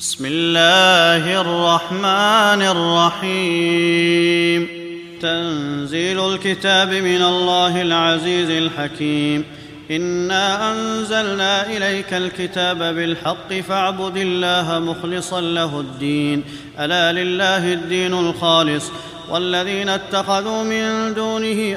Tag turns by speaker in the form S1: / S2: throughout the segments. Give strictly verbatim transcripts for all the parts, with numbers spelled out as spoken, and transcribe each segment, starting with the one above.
S1: بسم الله الرحمن الرحيم. تنزيل الكتاب من الله العزيز الحكيم. إنا أنزلنا إليك الكتاب بالحق فاعبد الله مخلصا له الدين، ألا لله الدين الخالص، والذين اتخذوا من دونه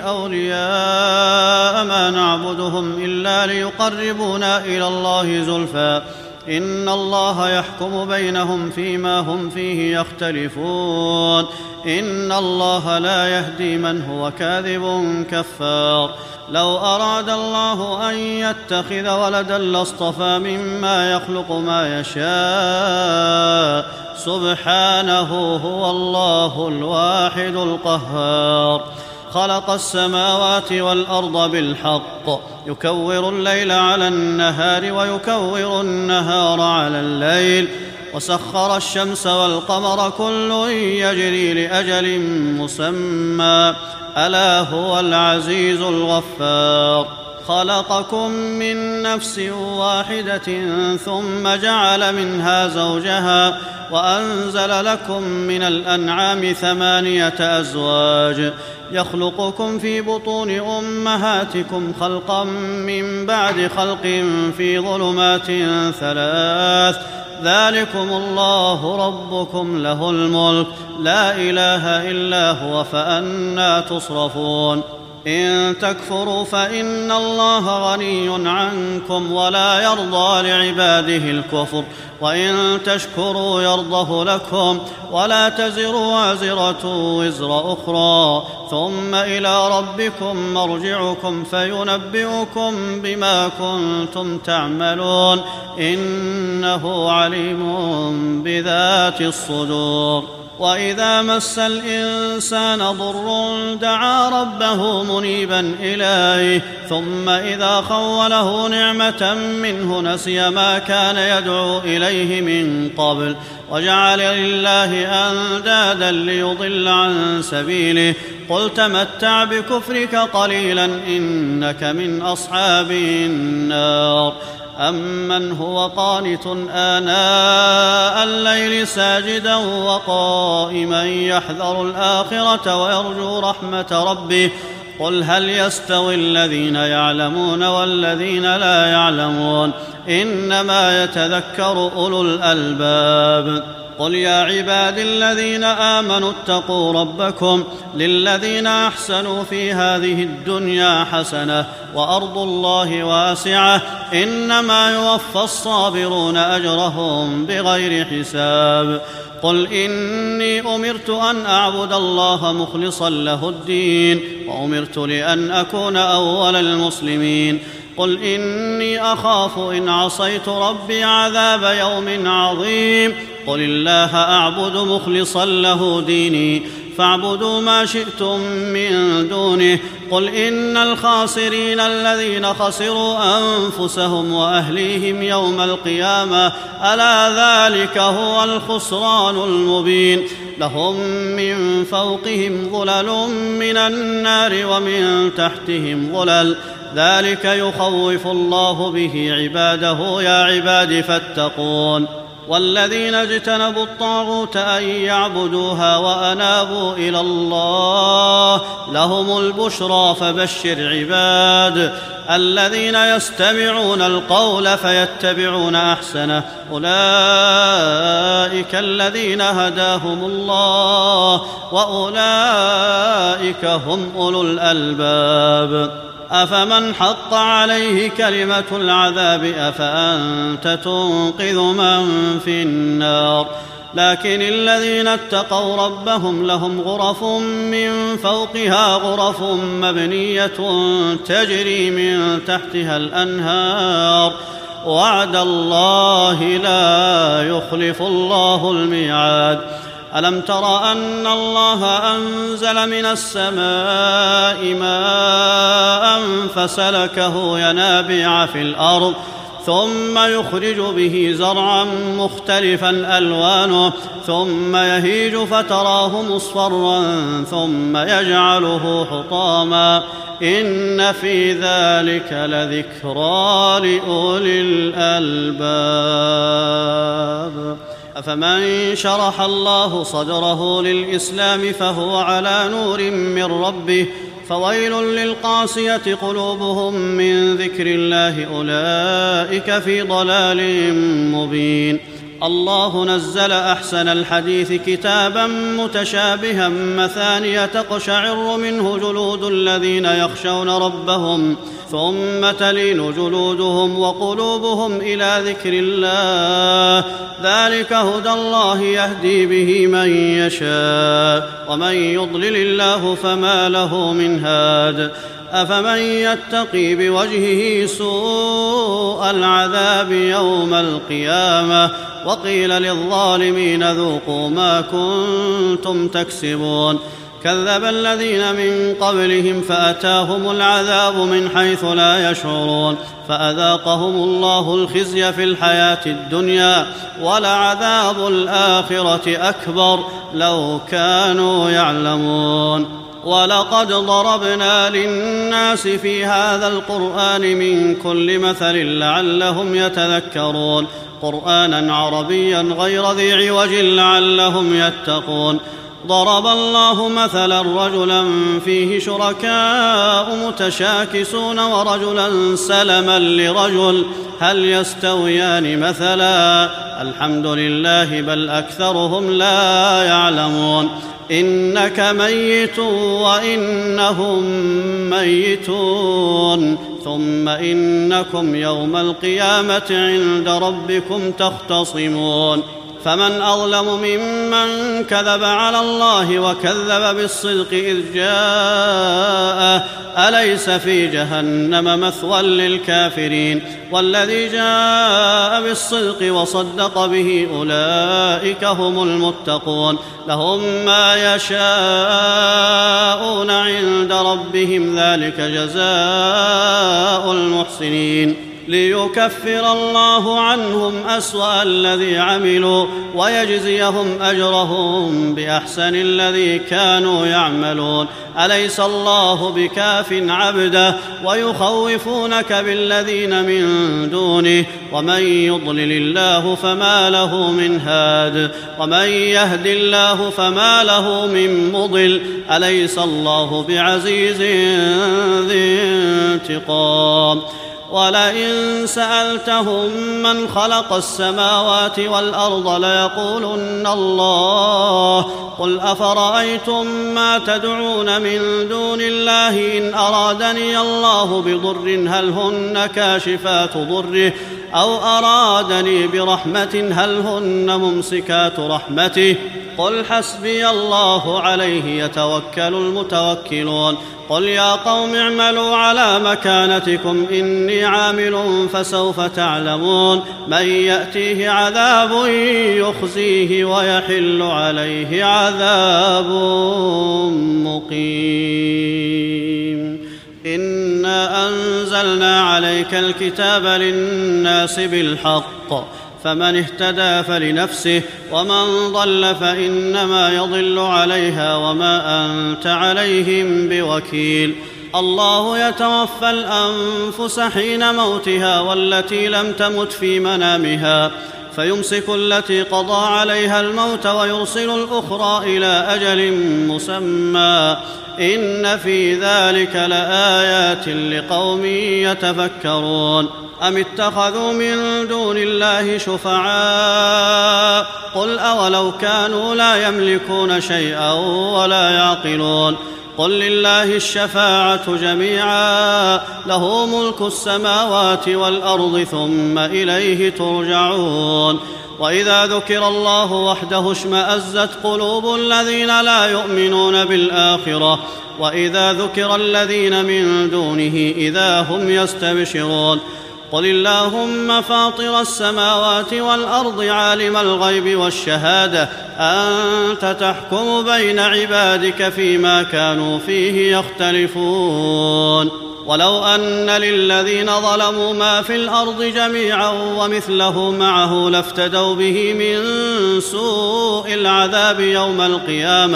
S1: أولياء ما نعبدهم إلا ليقربونا إلى الله زلفى إن الله يحكم بينهم فيما هم فيه يختلفون، إن الله لا يهدي من هو كاذب كفار. لو أراد الله أن يتخذ ولدا لاصطفى مما يخلق ما يشاء، سبحانه هو الله الواحد القهار. خلق السماوات والأرض بالحق، يكور الليل على النهار ويكور النهار على الليل، وسخر الشمس والقمر كل يجري لأجل مسمى، ألا هو العزيز الغفار. خلقكم من نفس واحدة ثم جعل منها زوجها وأنزل لكم من الأنعام ثمانية أزواج، يخلقكم في بطون أمهاتكم خلقا من بعد خلق في ظلمات ثلاث، ذلكم الله ربكم له الملك، لا إله إلا هو، فأنى تصرفون. إن تكفروا فإن الله غني عنكم ولا يرضى لعباده الكفر، وإن تشكروا يرضه لكم، ولا تزر وازرة وزر أخرى، ثم إلى ربكم مرجعكم فينبئكم بما كنتم تعملون، إنه عليم بذات الصدور. وإذا مس الإنسان ضر دعا ربه منيبا إليه، ثم إذا خوله نعمة منه نسي ما كان يدعو إليه من قبل، وجعل لله أندادا ليضل عن سبيله، قل تمتع بكفرك قليلا إنك من أصحاب النار. أمن هو قانت آناء الليل ساجدا وقائما يحذر الآخرة ويرجو رحمة ربه، قل هل يستوي الذين يعلمون والذين لا يعلمون، إنما يتذكر أولو الألباب. قل يا عبادي الذين آمنوا اتقوا ربكم، للذين أحسنوا في هذه الدنيا حسنة وأرض الله واسعة، إنما يوفى الصابرون أجرهم بغير حساب. قل إني أمرت أن أعبد الله مخلصا له الدين، وأمرت لأن أكون أول المسلمين. قل إني أخاف إن عصيت ربي عذاب يوم عظيم. قل الله أعبد مخلصا له ديني، فاعبدوا ما شئتم من دونه. قل إن الخاسرين الذين خسروا أنفسهم وأهليهم يوم القيامة، ألا ذلك هو الخسران المبين. لهم من فوقهم ظلل من النار ومن تحتهم ظلل، ذلك يخوف الله به عباده، يا عباد فاتقون. والذين اجتنبوا الطاغوت أن يعبدوها وأنابوا إلى الله لهم البشرى، فبشر عباد الذين يستمعون القول فيتبعون أحسنه، أولئك الذين هداهم الله، وأولئك هم أولو الألباب. أفمن حق عليه كلمة العذاب أفأنت تنقذ من في النار. لكن الذين اتقوا ربهم لهم غرف من فوقها غرف مبنية تجري من تحتها الأنهار، وعد الله لا يخلف الله الميعاد. ألم تر أن الله أنزل من السماء ماء فسلكه ينابيع في الأرض، ثم يخرج به زرعا مختلفا ألوانه، ثم يهيج فتراه مصفرا ثم يجعله حطاما، إن في ذلك لذكرى لأولي الألباب. أفمن شرح الله صدره للإسلام فهو على نور من ربه فويل للقاسية قلوبهم من ذكر الله أولئك في ضلال مبين. الله نزل أحسن الحديث كتابا متشابها مثانية تقشعر منه جلود الذين يخشون ربهم ثم تلين جلودهم وقلوبهم إلى ذكر الله ذلك هدى الله يهدي به من يشاء ومن يضلل الله فما له من هاد. أفمن يتقي بوجهه سوء العذاب يوم القيامة وقيل للظالمين ذوقوا ما كنتم تكسبون. كذب الذين من قبلهم فأتاهم العذاب من حيث لا يشعرون فأذاقهم الله الخزي في الحياة الدنيا ولعذاب الآخرة أكبر لو كانوا يعلمون. ولقد ضربنا للناس في هذا القرآن من كل مثل لعلهم يتذكرون قرآنا عربيا غير ذي عوج لعلهم يتقون. ضرب الله مثلا رجلا فيه شركاء متشاكسون ورجلا سلما لرجل هل يستويان مثلا الحمد لله بل أكثرهم لا يعلمون. إنك ميت وإنهم ميتون ثم إنكم يوم القيامة عند ربكم تختصمون. فمن أظلم ممن كذب على الله وكذب بالصدق إذ جاءه أليس في جهنم مثوى للكافرين والذي جاء بالصدق وصدق به أولئك هم المتقون لهم ما يشاءون عند ربهم ذلك جزاء المحسنين ليكفر الله عنهم أسوأ الذي عملوا ويجزيهم أجرهم بأحسن الذي كانوا يعملون. أليس الله بكاف عبده ويخوفونك بالذين من دونه ومن يضلل الله فما له من هاد ومن يهد الله فما له من مضل. أليس الله بعزيز ذي انتقام. ولئن سألتهم من خلق السماوات والأرض ليقولن الله قل أفرأيتم ما تدعون من دون الله إن أرادني الله بضر هل هن كاشفات ضره أو أرادني برحمة هل هن ممسكات رحمته قل حسبي الله عليه يتوكل المتوكلون. قل يا قوم اعملوا على مكانتكم إني عامل فسوف تعلمون من يأتيه عذاب يخزيه ويحل عليه عذاب مقيم. إنا أنزلنا عليك الكتاب للناس بالحق فمن اهتدى فلنفسه ومن ضل فإنما يضل عليها وما أنت عليهم بوكيل. الله يتوفى الأنفس حين موتها والتي لم تمت في منامها فيمسك التي قضى عليها الموت ويرسل الأخرى إلى أجل مسمى إن في ذلك لآيات لقوم يتفكرون. أم اتخذوا من دون الله شفعاء قل أولو كانوا لا يملكون شيئا ولا يعقلون قل لله الشفاعة جميعا له ملك السماوات والأرض ثم إليه ترجعون. وإذا ذكر الله وحده اشمأزت قلوب الذين لا يؤمنون بالآخرة وإذا ذكر الذين من دونه إذا هم يستبشرون. قل اللهم فاطر السماوات والأرض عالم الغيب والشهادة أنت تحكم بين عبادك فيما كانوا فيه يختلفون. ولو أن للذين ظلموا ما في الأرض جميعا ومثله معه لافتدوا به من سوء العذاب يوم القيامة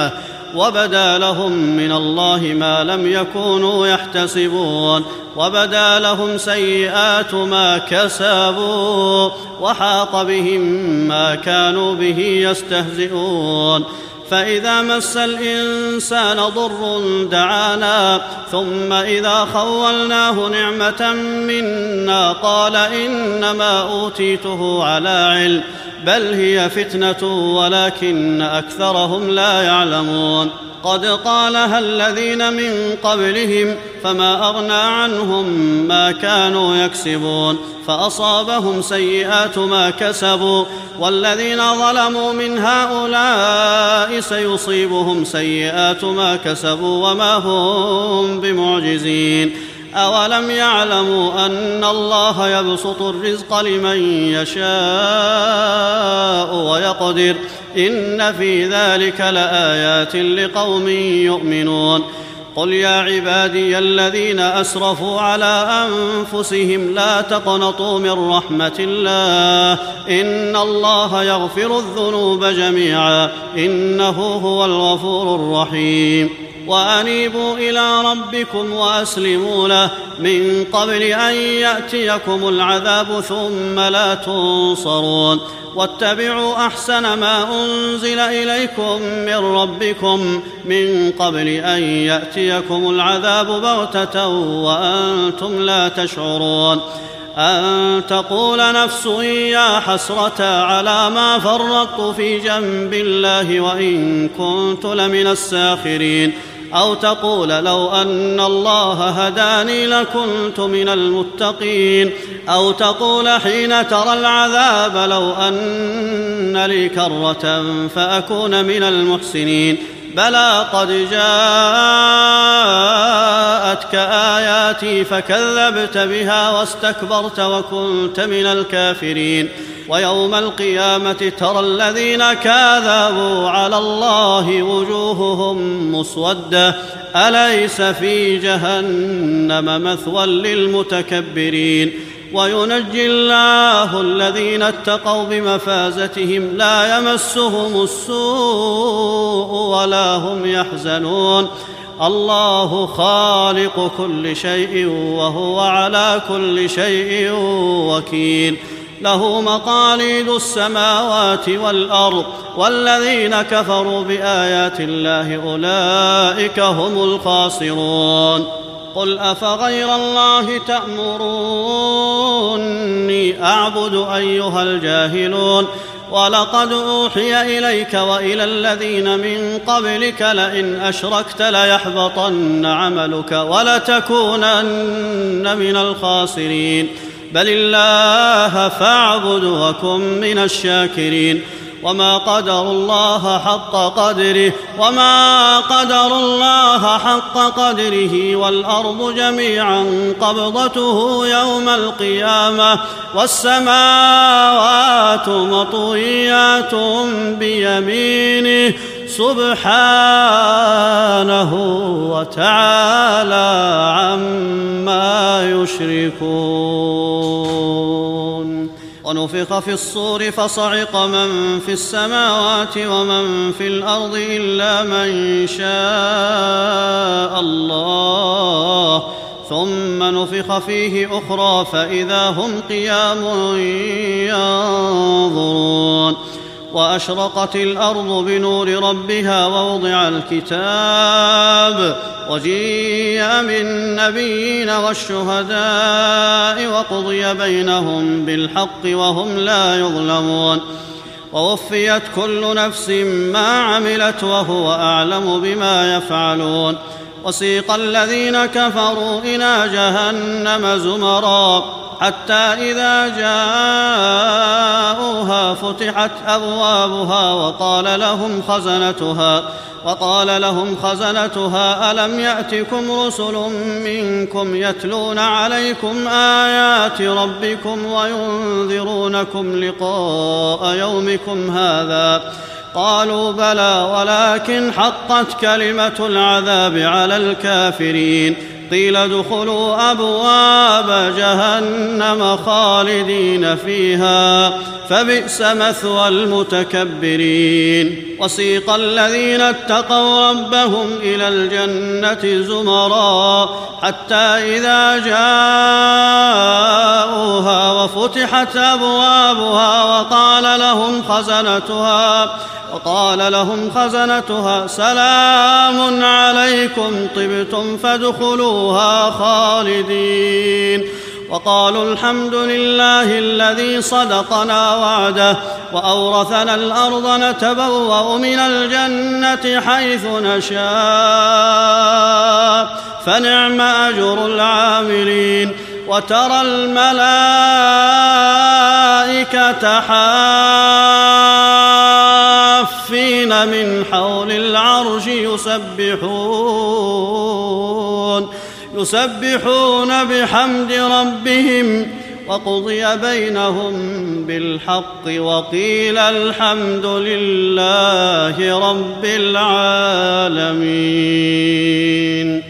S1: وبدا لهم من الله ما لم يكونوا يحتسبون وبدا لهم سيئات ما كسبوا وحاق بهم ما كانوا به يستهزئون فإذا مس الإنسان ضر دعانا ثم إذا خولناه نعمة منا قال إنما أوتيته على علم بل هي فتنة ولكن أكثرهم لا يعلمون قد قالها الذين من قبلهم فما أغنى عنهم ما كانوا يكسبون فأصابهم سيئات ما كسبوا والذين ظلموا من هؤلاء سيصيبهم سيئات ما كسبوا وما هم بمعجزين أولم يعلموا أن الله يبسط الرزق لمن يشاء ويقدر إن في ذلك لآيات لقوم يؤمنون قل يا عبادي الذين أسرفوا على أنفسهم لا تقنطوا من رحمة الله إن الله يغفر الذنوب جميعا إنه هو الغفور الرحيم وأنيبوا إلى ربكم وأسلموا له من قبل أن يأتيكم العذاب ثم لا تنصرون واتبعوا أحسن ما أنزل إليكم من ربكم من قبل أن يأتيكم العذاب بغتة وأنتم لا تشعرون أن تقول نفس يا حسرة على ما فرطت في جنب الله وإن كنت لمن الساخرين أو تقول لو أن الله هداني لكنت من المتقين أو تقول حين ترى العذاب لو أن لي كرة فأكون من المحسنين بلى قد جاءتك آياتي فكذبت بها واستكبرت وكنت من الكافرين ويوم القيامة ترى الذين كاذبوا على الله وجوههم مسودة أليس في جهنم مثوى للمتكبرين وينجي الله الذين اتقوا بمفازتهم لا يمسهم السوء ولا هم يحزنون الله خالق كل شيء وهو على كل شيء وكيل له مقاليد السماوات والأرض والذين كفروا بآيات الله أولئك هم الخاسرون قل أفغير الله تأمروني أعبد أيها الجاهلون ولقد أوحي إليك وإلى الذين من قبلك لئن أشركت ليحبطن عملك ولتكونن من الخاسرين بل الله فاعبد وكن من الشاكرين وما قدروا الله حق قدره وما قدروا الله حق قدره والأرض جميعا قبضته يوم القيامة والسماوات مطويات بيمينه سبحانه وتعالى عما يشركون ونفخ في الصور فصعق من في السماوات ومن في الأرض إلا من شاء الله ثم نفخ فيه أخرى فإذا هم قيام ينظرون وأشرقت الأرض بنور ربها ووضع الكتاب وجيء بالنبيين والشهداء وقضي بينهم بالحق وهم لا يظلمون ووفيت كل نفس ما عملت وهو أعلم بما يفعلون وسيق الذين كفروا إلى جهنم زمرا حتى إذا جاءوها فتحت أبوابها وقال لهم خزنتها وقال لهم خزنتها ألم يأتكم رسل منكم يتلون عليكم آيات ربكم وينذرونكم لقاء يومكم هذا قالوا بلى ولكن حقت كلمة العذاب على الكافرين قيل ادخلوا أبواب جهنم خالدين فيها فبئس مثوى المتكبرين وسيق الذين اتقوا ربهم إلى الجنة زمرا حتى إذا جاءوها وفتحت أبوابها وقال لهم خزنتها وقال لهم خزنتها سلام عليكم طبتم فادخلوها خالدين وقالوا الحمد لله الذي صدقنا وعده وأورثنا الأرض نتبوأ من الجنة حيث نشاء فنعم أجر العاملين وترى الملائكة حافين من حول العرش يسبحون يسبحون بحمد ربهم وقضي بينهم بالحق وقيل الحمد لله رب العالمين.